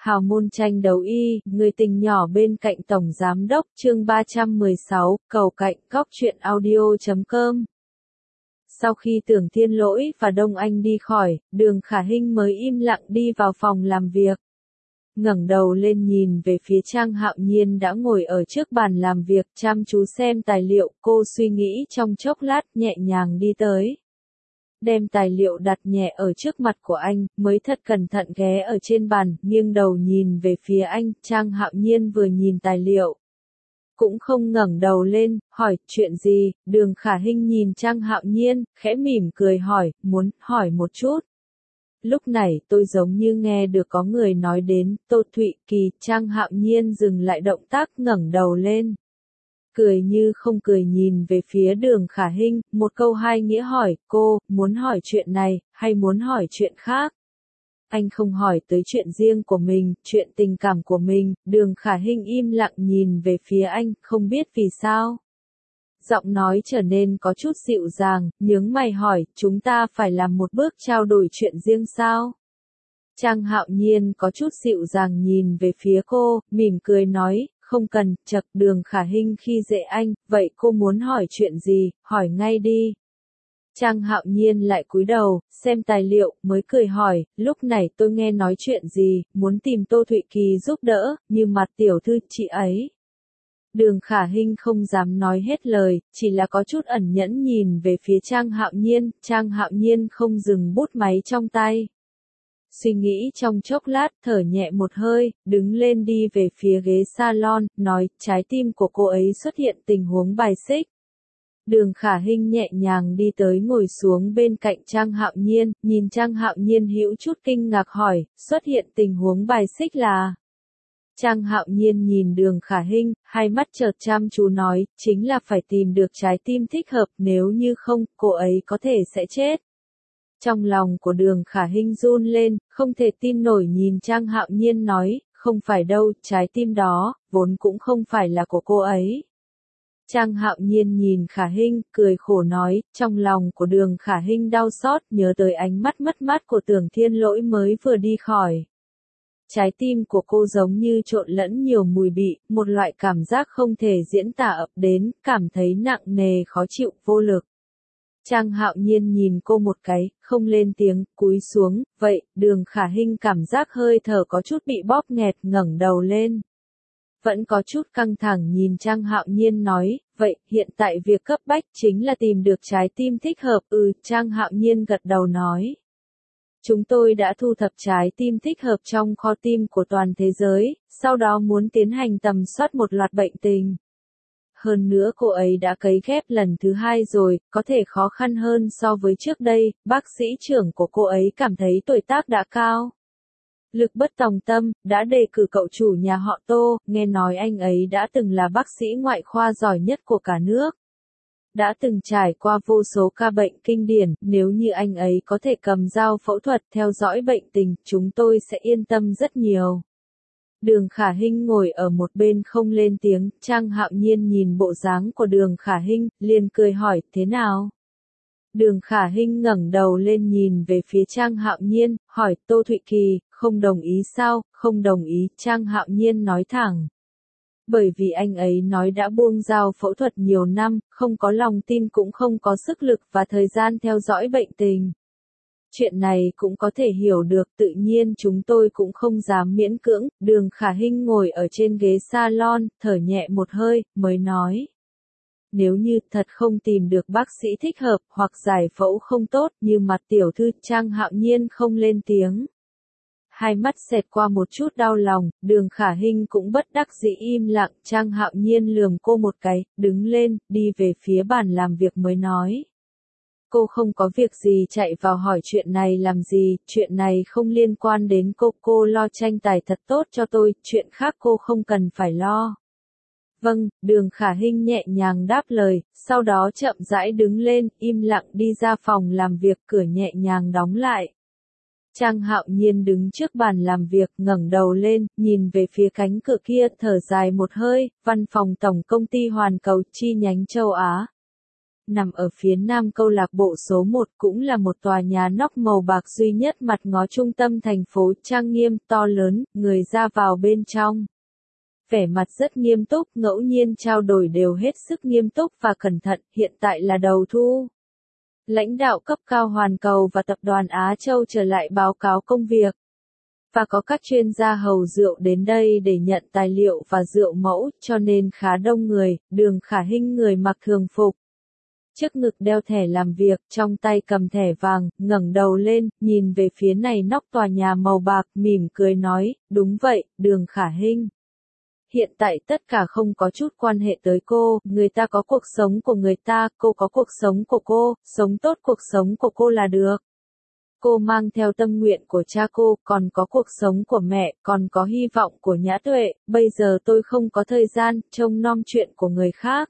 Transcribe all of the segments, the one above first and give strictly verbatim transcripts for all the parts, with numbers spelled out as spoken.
Hào môn tranh đấu y, người tình nhỏ bên cạnh Tổng Giám đốc, chương ba trăm mười sáu, cầu cạnh, góc truyện audio chấm com. Sau khi Tưởng Thiên Lỗi và Đông Anh đi khỏi, Đường Khả Hinh mới im lặng đi vào phòng làm việc. Ngẩng đầu lên nhìn về phía Trang Hạo Nhiên đã ngồi ở trước bàn làm việc, chăm chú xem tài liệu, cô suy nghĩ trong chốc lát, nhẹ nhàng đi tới. Đem tài liệu đặt nhẹ ở trước mặt của anh, mới thật cẩn thận ghé ở trên bàn, nghiêng đầu nhìn về phía anh. Trang Hạo Nhiên vừa nhìn tài liệu, cũng không ngẩng đầu lên, hỏi, chuyện gì? Đường Khả Hinh nhìn Trang Hạo Nhiên, khẽ mỉm cười hỏi, muốn hỏi một chút. Lúc này tôi giống như nghe được có người nói đến, Tô Thụy Kỳ. Trang Hạo Nhiên dừng lại động tác, ngẩng đầu lên. Cười như không cười nhìn về phía Đường Khả Hinh, một câu hai nghĩa hỏi, cô, muốn hỏi chuyện này, hay muốn hỏi chuyện khác? Anh không hỏi tới chuyện riêng của mình, chuyện tình cảm của mình. Đường Khả Hinh im lặng nhìn về phía anh, không biết vì sao. Giọng nói trở nên có chút dịu dàng, nhướng mày hỏi, chúng ta phải làm một bước trao đổi chuyện riêng sao? Trang Hạo Nhiên có chút dịu dàng nhìn về phía cô, mỉm cười nói, không cần. Chật. Đường Khả Hinh khi dễ anh, vậy cô muốn hỏi chuyện gì, hỏi ngay đi. Trang Hạo Nhiên lại cúi đầu, xem tài liệu, mới cười hỏi, lúc này tôi nghe nói chuyện gì, muốn tìm Tô Thụy Kỳ giúp đỡ, như mặt tiểu thư chị ấy. Đường Khả Hinh không dám nói hết lời, chỉ là có chút ẩn nhẫn nhìn về phía Trang Hạo Nhiên. Trang Hạo Nhiên không dừng bút máy trong tay. Suy nghĩ trong chốc lát, thở nhẹ một hơi, đứng lên đi về phía ghế salon, nói, trái tim của cô ấy xuất hiện tình huống bài xích. Đường Khả Hinh nhẹ nhàng đi tới ngồi xuống bên cạnh Trang Hạo Nhiên, nhìn Trang Hạo Nhiên hữu chút kinh ngạc hỏi, xuất hiện tình huống bài xích là... Trang Hạo Nhiên nhìn Đường Khả Hinh, hai mắt chợt chăm chú nói, chính là phải tìm được trái tim thích hợp, nếu như không, cô ấy có thể sẽ chết. Trong lòng của Đường Khả Hinh run lên, không thể tin nổi nhìn Trang Hạo Nhiên nói, không phải đâu, trái tim đó, vốn cũng không phải là của cô ấy. Trang Hạo Nhiên nhìn Khả Hinh, cười khổ nói, trong lòng của Đường Khả Hinh đau xót, nhớ tới ánh mắt mất mát của Tưởng Thiên Lỗi mới vừa đi khỏi. Trái tim của cô giống như trộn lẫn nhiều mùi vị, một loại cảm giác không thể diễn tả ập đến, cảm thấy nặng nề khó chịu, vô lực. Trang Hạo Nhiên nhìn cô một cái, không lên tiếng, cúi xuống, vậy. Đường Khả Hinh cảm giác hơi thở có chút bị bóp nghẹt, ngẩng đầu lên. Vẫn có chút căng thẳng nhìn Trang Hạo Nhiên nói, vậy, hiện tại việc cấp bách chính là tìm được trái tim thích hợp. Ừ. Trang Hạo Nhiên gật đầu nói. Chúng tôi đã thu thập trái tim thích hợp trong kho tim của toàn thế giới, sau đó muốn tiến hành tầm soát một loạt bệnh tình. Hơn nữa cô ấy đã cấy ghép lần thứ hai rồi, có thể khó khăn hơn so với trước đây. Bác sĩ trưởng của cô ấy cảm thấy tuổi tác đã cao. Lực bất tòng tâm, đã đề cử cậu chủ nhà họ Tô, nghe nói anh ấy đã từng là bác sĩ ngoại khoa giỏi nhất của cả nước. Đã từng trải qua vô số ca bệnh kinh điển, nếu như anh ấy có thể cầm dao phẫu thuật theo dõi bệnh tình, chúng tôi sẽ yên tâm rất nhiều. Đường Khả Hinh ngồi ở một bên không lên tiếng, Trang Hạo Nhiên nhìn bộ dáng của Đường Khả Hinh, liền cười hỏi, thế nào? Đường Khả Hinh ngẩng đầu lên nhìn về phía Trang Hạo Nhiên, hỏi, Tô Thụy Kỳ, không đồng ý sao? Không đồng ý. Trang Hạo Nhiên nói thẳng. Bởi vì anh ấy nói đã buông dao phẫu thuật nhiều năm, không có lòng tin cũng không có sức lực và thời gian theo dõi bệnh tình. Chuyện này cũng có thể hiểu được, tự nhiên chúng tôi cũng không dám miễn cưỡng. Đường Khả Hinh ngồi ở trên ghế salon, thở nhẹ một hơi, mới nói. Nếu như thật không tìm được bác sĩ thích hợp, hoặc giải phẫu không tốt, như mặt tiểu thư. Trang Hạo Nhiên không lên tiếng. Hai mắt xẹt qua một chút đau lòng, Đường Khả Hinh cũng bất đắc dĩ im lặng. Trang Hạo Nhiên lườm cô một cái, đứng lên, đi về phía bàn làm việc mới nói. Cô không có việc gì chạy vào hỏi chuyện này làm gì, chuyện này không liên quan đến cô, cô lo tranh tài thật tốt cho tôi, chuyện khác cô không cần phải lo. Vâng. Đường Khả Hinh nhẹ nhàng đáp lời, sau đó chậm rãi đứng lên, im lặng đi ra phòng làm việc, cửa nhẹ nhàng đóng lại. Trang Hạo Nhiên đứng trước bàn làm việc, ngẩng đầu lên, nhìn về phía cánh cửa kia, thở dài một hơi, văn phòng tổng công ty Hoàn Cầu chi nhánh châu Á. nằm ở phía nam câu lạc bộ số một, cũng là một tòa nhà nóc màu bạc duy nhất mặt ngó trung tâm thành phố, trang nghiêm, to lớn, người ra vào bên trong. Vẻ mặt rất nghiêm túc, ngẫu nhiên trao đổi đều hết sức nghiêm túc và cẩn thận, hiện tại là đầu thu. Lãnh đạo cấp cao Hoàn Cầu và tập đoàn Á Châu trở lại báo cáo công việc. Và có các chuyên gia hầu rượu đến đây để nhận tài liệu và rượu mẫu, cho nên khá đông người. Đường Khả Hinh người mặc thường phục. Trước ngực đeo thẻ làm việc, trong tay cầm thẻ vàng, ngẩng đầu lên, nhìn về phía này nóc tòa nhà màu bạc, mỉm cười nói, đúng vậy, Đường Khả Hinh. Hiện tại tất cả không có chút quan hệ tới cô, người ta có cuộc sống của người ta, cô có cuộc sống của cô, sống tốt cuộc sống của cô là được. Cô mang theo tâm nguyện của cha cô, còn có cuộc sống của mẹ, còn có hy vọng của Nhã Tuệ, bây giờ tôi không có thời gian, trông nom chuyện của người khác.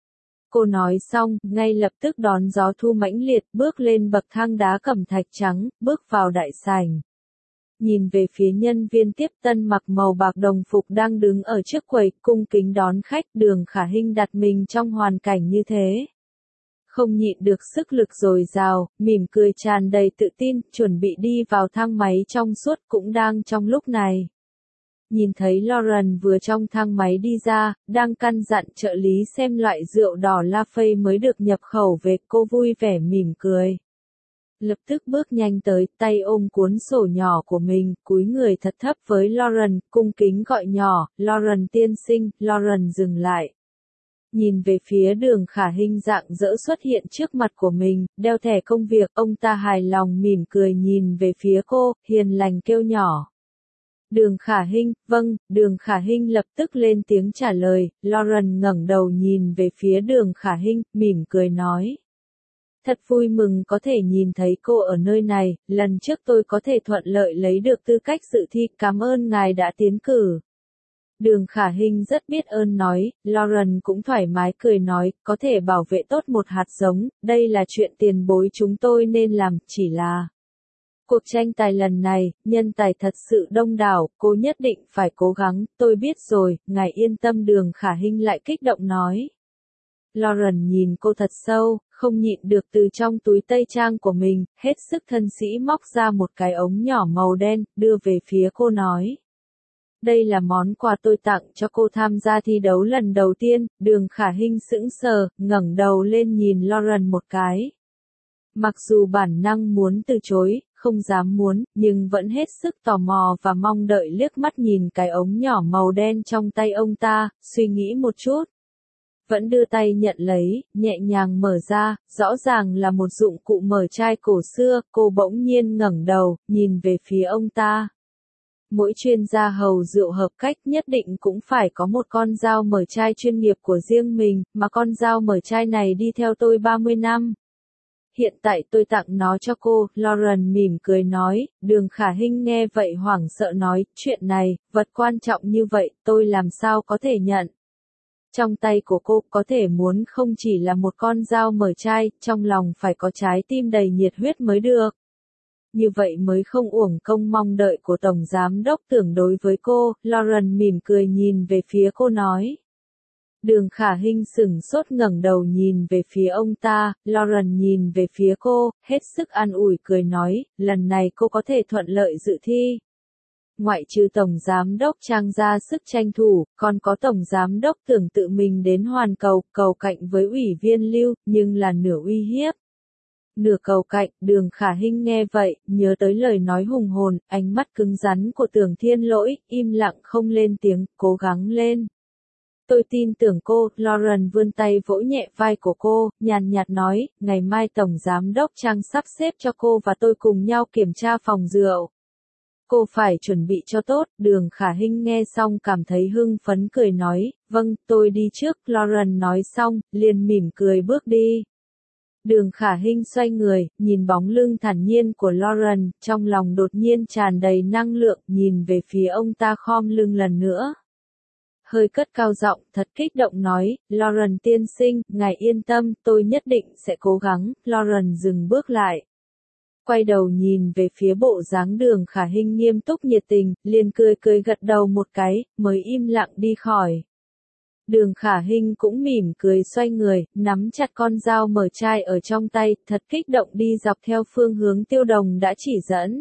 Cô nói xong, ngay lập tức đón gió thu mãnh liệt, bước lên bậc thang đá cẩm thạch trắng, bước vào đại sảnh. Nhìn về phía nhân viên tiếp tân mặc màu bạc đồng phục đang đứng ở trước quầy, cung kính đón khách. Đường Khả Hinh đặt mình trong hoàn cảnh như thế. Không nhịn được sức lực dồi dào, mỉm cười tràn đầy tự tin, chuẩn bị đi vào thang máy trong suốt cũng đang trong lúc này. Nhìn thấy Lauren vừa trong thang máy đi ra, đang căn dặn trợ lý xem loại rượu đỏ Lafite mới được nhập khẩu về, cô vui vẻ mỉm cười. Lập tức bước nhanh tới, tay ôm cuốn sổ nhỏ của mình, cúi người thật thấp với Lauren, cung kính gọi nhỏ, Lauren tiên sinh. Lauren dừng lại. Nhìn về phía Đường Khả Hinh rạng rỡ xuất hiện trước mặt của mình, đeo thẻ công việc, ông ta hài lòng mỉm cười nhìn về phía cô, hiền lành kêu nhỏ. Đường Khả Hinh, vâng. Đường Khả Hinh lập tức lên tiếng trả lời. Lauren ngẩng đầu nhìn về phía Đường Khả Hinh, mỉm cười nói. Thật vui mừng có thể nhìn thấy cô ở nơi này, lần trước tôi có thể thuận lợi lấy được tư cách dự thi, cảm ơn ngài đã tiến cử. Đường Khả Hinh rất biết ơn nói, Lauren cũng thoải mái cười nói, có thể bảo vệ tốt một hạt giống, đây là chuyện tiền bối chúng tôi nên làm, chỉ là... Cuộc tranh tài lần này, nhân tài thật sự đông đảo, cô nhất định phải cố gắng, tôi biết rồi, ngài yên tâm. Đường Khả Hinh lại kích động nói. Lauren nhìn cô thật sâu, không nhịn được từ trong túi tây trang của mình, hết sức thân sĩ móc ra một cái ống nhỏ màu đen, đưa về phía cô nói. Đây là món quà tôi tặng cho cô tham gia thi đấu lần đầu tiên. Đường Khả Hinh sững sờ, ngẩng đầu lên nhìn Lauren một cái. Mặc dù bản năng muốn từ chối, không dám muốn, nhưng vẫn hết sức tò mò và mong đợi liếc mắt nhìn cái ống nhỏ màu đen trong tay ông ta, suy nghĩ một chút. Vẫn đưa tay nhận lấy, nhẹ nhàng mở ra, rõ ràng là một dụng cụ mở chai cổ xưa, cô bỗng nhiên ngẩng đầu, nhìn về phía ông ta. Mỗi chuyên gia hầu rượu hợp cách nhất định cũng phải có một con dao mở chai chuyên nghiệp của riêng mình, mà con dao mở chai này đi theo tôi ba mươi năm. Hiện tại tôi tặng nó cho cô. Lauren mỉm cười nói. Đường Khả Hinh nghe vậy hoảng sợ nói, chuyện này, vật quan trọng như vậy, tôi làm sao có thể nhận. Trong tay của cô có thể muốn không chỉ là một con dao mở chai, trong lòng phải có trái tim đầy nhiệt huyết mới được. Như vậy mới không uổng công mong đợi của Tổng Giám Đốc Tưởng đối với cô. Lauren mỉm cười nhìn về phía cô nói. Đường Khả Hinh sửng sốt ngẩng đầu nhìn về phía ông ta. Lauren nhìn về phía cô, hết sức an ủi cười nói, lần này cô có thể thuận lợi dự thi. Ngoại trừ Tổng Giám Đốc Trang ra sức tranh thủ, còn có Tổng Giám Đốc Tưởng tự mình đến Hoàn Cầu, cầu cạnh với Ủy viên Lưu, nhưng là nửa uy hiếp. Nửa cầu cạnh. Đường Khả Hinh nghe vậy, nhớ tới lời nói hùng hồn, ánh mắt cứng rắn của Tưởng Thiên Lỗi, im lặng không lên tiếng, cố gắng lên. Tôi tin tưởng cô. Lauren vươn tay vỗ nhẹ vai của cô, nhàn nhạt nói, ngày mai Tổng Giám Đốc Trang sắp xếp cho cô và tôi cùng nhau kiểm tra phòng rượu. Cô phải chuẩn bị cho tốt. Đường Khả Hinh nghe xong cảm thấy hưng phấn cười nói, vâng, tôi đi trước. Lauren nói xong, liền mỉm cười bước đi. Đường Khả Hinh xoay người, nhìn bóng lưng thản nhiên của Lauren, trong lòng đột nhiên tràn đầy năng lượng, nhìn về phía ông ta khom lưng lần nữa. Hơi cất cao giọng, thật kích động nói, Lauren tiên sinh, ngài yên tâm, tôi nhất định sẽ cố gắng. Lauren dừng bước lại. Quay đầu nhìn về phía bộ dáng Đường Khả Hinh nghiêm túc nhiệt tình, liền cười cười gật đầu một cái, mới im lặng đi khỏi. Đường Khả Hinh cũng mỉm cười xoay người, nắm chặt con dao mở chai ở trong tay, thật kích động đi dọc theo phương hướng Tiêu Đồng đã chỉ dẫn.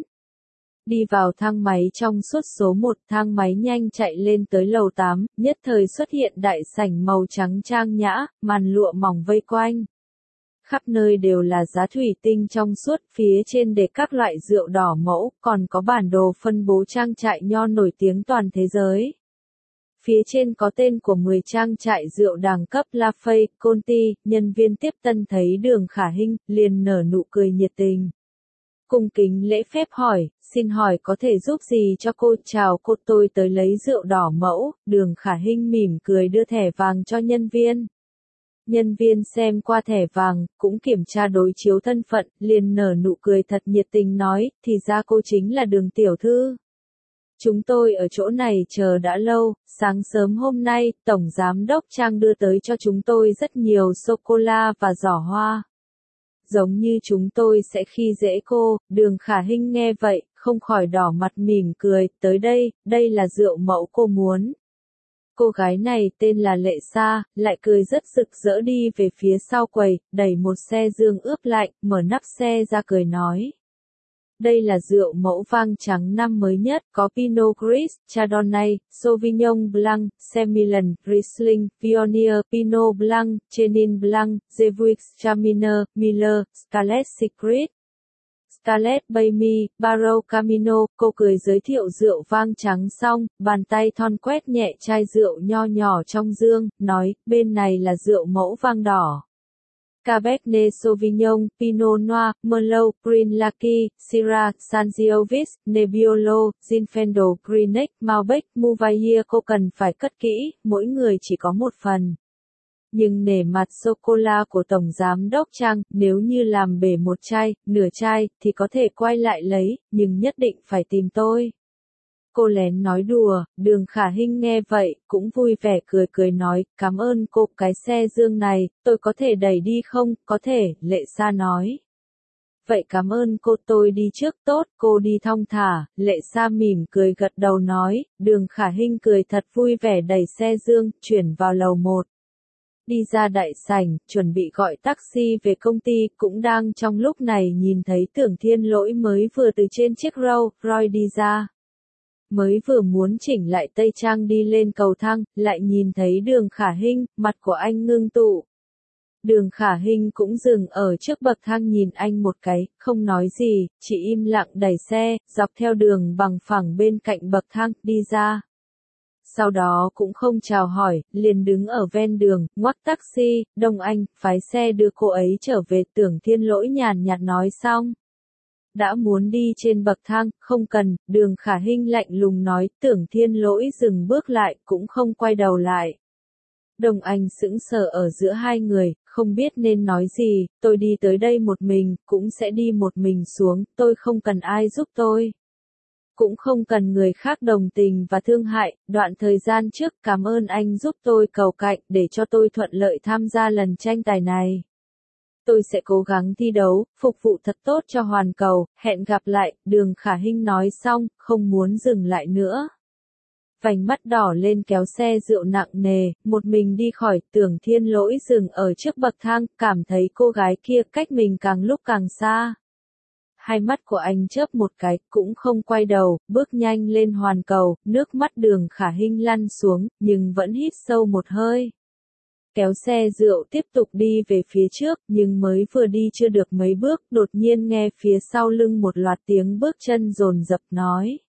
Đi vào thang máy trong suốt số một, thang máy nhanh chạy lên tới lầu tám, nhất thời xuất hiện đại sảnh màu trắng trang nhã, màn lụa mỏng vây quanh. Khắp nơi đều là giá thủy tinh trong suốt, phía trên để các loại rượu đỏ mẫu, còn có bản đồ phân bố trang trại nho nổi tiếng toàn thế giới. Phía trên có tên của mười trang trại rượu đẳng cấp Lafay, Conti, nhân viên tiếp tân thấy Đường Khả Hinh, liền nở nụ cười nhiệt tình. Cung kính lễ phép hỏi, xin hỏi có thể giúp gì cho cô? Chào cô, tôi tới lấy rượu đỏ mẫu. Đường Khả Hinh mỉm cười đưa thẻ vàng cho nhân viên. Nhân viên xem qua thẻ vàng, cũng kiểm tra đối chiếu thân phận, liền nở nụ cười thật nhiệt tình nói, thì ra cô chính là Đường tiểu thư. Chúng tôi ở chỗ này chờ đã lâu, sáng sớm hôm nay, Tổng Giám đốc Trang đưa tới cho chúng tôi rất nhiều sô-cô-la và giỏ hoa. Giống như chúng tôi sẽ khi dễ cô. Đường Khả Hinh nghe vậy, không khỏi đỏ mặt mỉm cười, tới đây, đây là rượu mẫu cô muốn. Cô gái này tên là Lệ Sa, lại cười rất rực rỡ đi về phía sau quầy, đẩy một xe dương ướp lạnh, mở nắp xe ra cười nói. Đây là rượu mẫu vang trắng năm mới nhất, có Pinot Gris, Chardonnay, Sauvignon Blanc, Semillon, Riesling, Viognier, Pinot Blanc, Chenin Blanc, Gewürztraminer, Miller, Scarlet Secret, Scarlet Baby, Barolo Camino. Cô cười giới thiệu rượu vang trắng xong, bàn tay thon quét nhẹ chai rượu nho nhỏ trong dương, nói, bên này là rượu mẫu vang đỏ. Cabernet Sauvignon, Pinot Noir, Merlot, Green Lucky, Syrah, Sangiovese, Nebbiolo, Zinfandel, Grenache, Malbec, Mourvedre. Cô cần phải cất kỹ, mỗi người chỉ có một phần. Nhưng nể mặt sô-cô-la của Tổng Giám đốc Trang, nếu như làm bể một chai, nửa chai, thì có thể quay lại lấy, nhưng nhất định phải tìm tôi. Cô lén nói đùa. Đường Khả Hinh nghe vậy, cũng vui vẻ cười cười nói, cảm ơn cô, cái xe dương này, tôi có thể đẩy đi không? Có thể, Lệ Sa nói. Vậy cảm ơn cô, tôi đi trước. Tốt, cô đi thong thả. Lệ Sa mỉm cười gật đầu nói. Đường Khả Hinh cười thật vui vẻ đẩy xe dương, chuyển vào lầu một. Đi ra đại sảnh, chuẩn bị gọi taxi về công ty, cũng đang trong lúc này nhìn thấy Tưởng Thiên Lỗi mới vừa từ trên chiếc Rolls Royce đi ra. Mới vừa muốn chỉnh lại tây trang đi lên cầu thang, lại nhìn thấy Đường Khả Hinh, mặt của anh ngưng tụ. Đường Khả Hinh cũng dừng ở trước bậc thang nhìn anh một cái, không nói gì, chỉ im lặng đẩy xe, dọc theo đường bằng phẳng bên cạnh bậc thang, đi ra. Sau đó cũng không chào hỏi, liền đứng ở ven đường, ngoắc taxi. Đông Anh, phái xe đưa cô ấy trở về. Tưởng Thiên Lỗi nhàn nhạt nói xong. Đã muốn đi trên bậc thang, không cần. Đường Khả Hinh lạnh lùng nói. Tưởng Thiên Lỗi dừng bước lại, cũng không quay đầu lại. Đông Anh sững sờ ở giữa hai người, không biết nên nói gì. Tôi đi tới đây một mình, cũng sẽ đi một mình xuống, tôi không cần ai giúp tôi. Cũng không cần người khác đồng tình và thương hại. Đoạn thời gian trước, cảm ơn anh giúp tôi cầu cạnh, để cho tôi thuận lợi tham gia lần tranh tài này. Tôi sẽ cố gắng thi đấu, phục vụ thật tốt cho hoàn cầu. Hẹn gặp lại. Đường Khả Hinh nói xong, không muốn dừng lại nữa. Vành mắt đỏ lên kéo xe rượu nặng nề, một mình đi khỏi. Tưởng Thiên Lỗi dừng ở trước bậc thang, cảm thấy cô gái kia cách mình càng lúc càng xa. Hai mắt của anh chớp một cái, cũng không quay đầu, bước nhanh lên hoàn cầu. Nước mắt Đường Khả Hinh lăn xuống, nhưng vẫn hít sâu một hơi. Kéo xe rượu tiếp tục đi về phía trước, nhưng mới vừa đi chưa được mấy bước, đột nhiên nghe phía sau lưng một loạt tiếng bước chân dồn dập nói.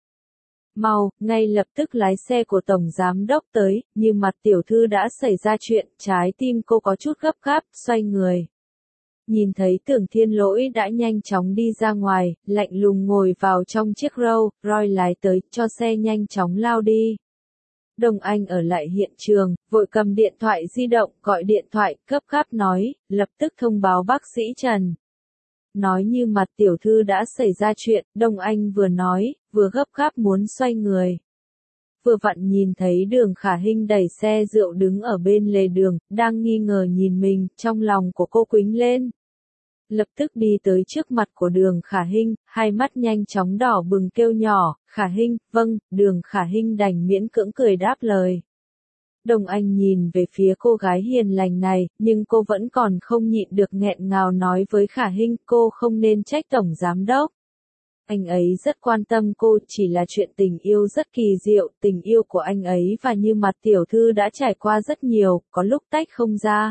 Mau, ngay lập tức lái xe của Tổng Giám đốc tới. Như mặt tiểu thư đã xảy ra chuyện, trái tim cô có chút gấp gáp, xoay người. Nhìn thấy Tưởng Thiên Lỗi đã nhanh chóng đi ra ngoài, lạnh lùng ngồi vào trong chiếc Rolls Royce lái tới, cho xe nhanh chóng lao đi. Đông Anh ở lại hiện trường, vội cầm điện thoại di động, gọi điện thoại, gấp gáp nói, lập tức thông báo bác sĩ Trần. Nói như mặt tiểu thư đã xảy ra chuyện, Đông Anh vừa nói, vừa gấp gáp muốn xoay người. Vừa vặn nhìn thấy Đường Khả Hinh đẩy xe rượu đứng ở bên lề đường, đang nghi ngờ nhìn mình, trong lòng của cô quĩnh lên. Lập tức đi tới trước mặt của Đường Khả Hinh, hai mắt nhanh chóng đỏ bừng kêu nhỏ, Khả Hinh, vâng. Đường Khả Hinh đành miễn cưỡng cười đáp lời. Đông Anh nhìn về phía cô gái hiền lành này, nhưng cô vẫn còn không nhịn được nghẹn ngào nói với Khả Hinh, cô không nên trách Tổng Giám Đốc. Anh ấy rất quan tâm cô, chỉ là chuyện tình yêu rất kỳ diệu, tình yêu của anh ấy và Như Mặt tiểu thư đã trải qua rất nhiều, có lúc tách không ra.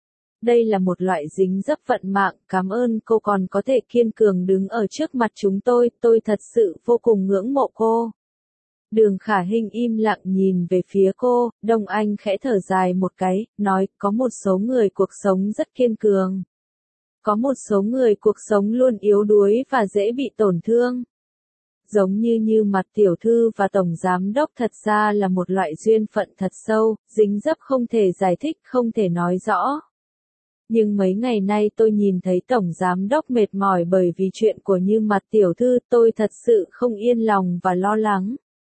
Đây là một loại dính dấp vận mạng, cảm ơn cô còn có thể kiên cường đứng ở trước mặt chúng tôi, tôi thật sự vô cùng ngưỡng mộ cô. Đường Khả Hinh im lặng nhìn về phía cô, Đông Anh khẽ thở dài một cái, nói, có một số người cuộc sống rất kiên cường. Có một số người cuộc sống luôn yếu đuối và dễ bị tổn thương. Giống như Như Mặt tiểu thư và Tổng Giám Đốc thật ra là một loại duyên phận thật sâu, dính dấp không thể giải thích, không thể nói rõ. Nhưng mấy ngày nay tôi nhìn thấy Tổng Giám Đốc mệt mỏi bởi vì chuyện của Như Mặt tiểu thư, tôi thật sự không yên lòng và lo lắng.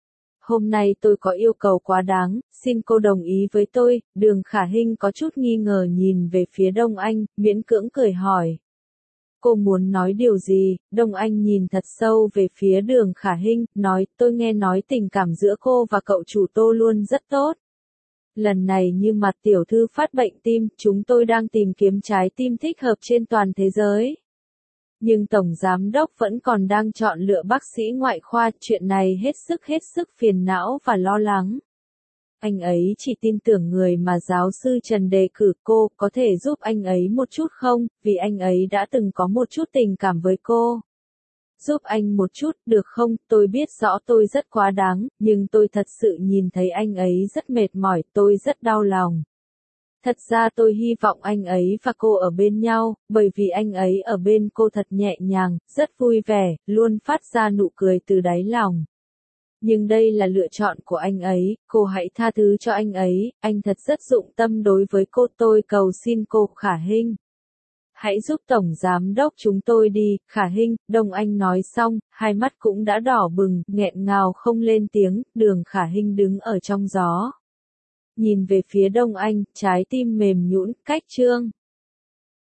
Hôm nay tôi có yêu cầu quá đáng, xin cô đồng ý với tôi. Đường Khả Hinh có chút nghi ngờ nhìn về phía Đông Anh, miễn cưỡng cười hỏi. Cô muốn nói điều gì? Đông Anh nhìn thật sâu về phía Đường Khả Hinh, nói, tôi nghe nói tình cảm giữa cô và cậu chủ Tô luôn rất tốt. Lần này Như Mặt tiểu thư phát bệnh tim, chúng tôi đang tìm kiếm trái tim thích hợp trên toàn thế giới. Nhưng Tổng Giám Đốc vẫn còn đang chọn lựa bác sĩ ngoại khoa, chuyện này hết sức hết sức phiền não và lo lắng. Anh ấy chỉ tin tưởng người mà giáo sư Trần đề cử, cô có thể giúp anh ấy một chút không, vì anh ấy đã từng có một chút tình cảm với cô. Giúp anh một chút, được không, tôi biết rõ tôi rất quá đáng, nhưng tôi thật sự nhìn thấy anh ấy rất mệt mỏi, tôi rất đau lòng. Thật ra tôi hy vọng anh ấy và cô ở bên nhau, bởi vì anh ấy ở bên cô thật nhẹ nhàng, rất vui vẻ, luôn phát ra nụ cười từ đáy lòng. Nhưng đây là lựa chọn của anh ấy, cô hãy tha thứ cho anh ấy, anh thật rất dụng tâm đối với cô, tôi cầu xin cô. Khả Hinh. Hãy giúp Tổng Giám Đốc chúng tôi đi, Khả Hinh. Đông Anh nói xong, hai mắt cũng đã đỏ bừng, nghẹn ngào không lên tiếng. Đường Khả Hinh đứng ở trong gió. Nhìn về phía Đông Anh, trái tim mềm nhũn, cách chương.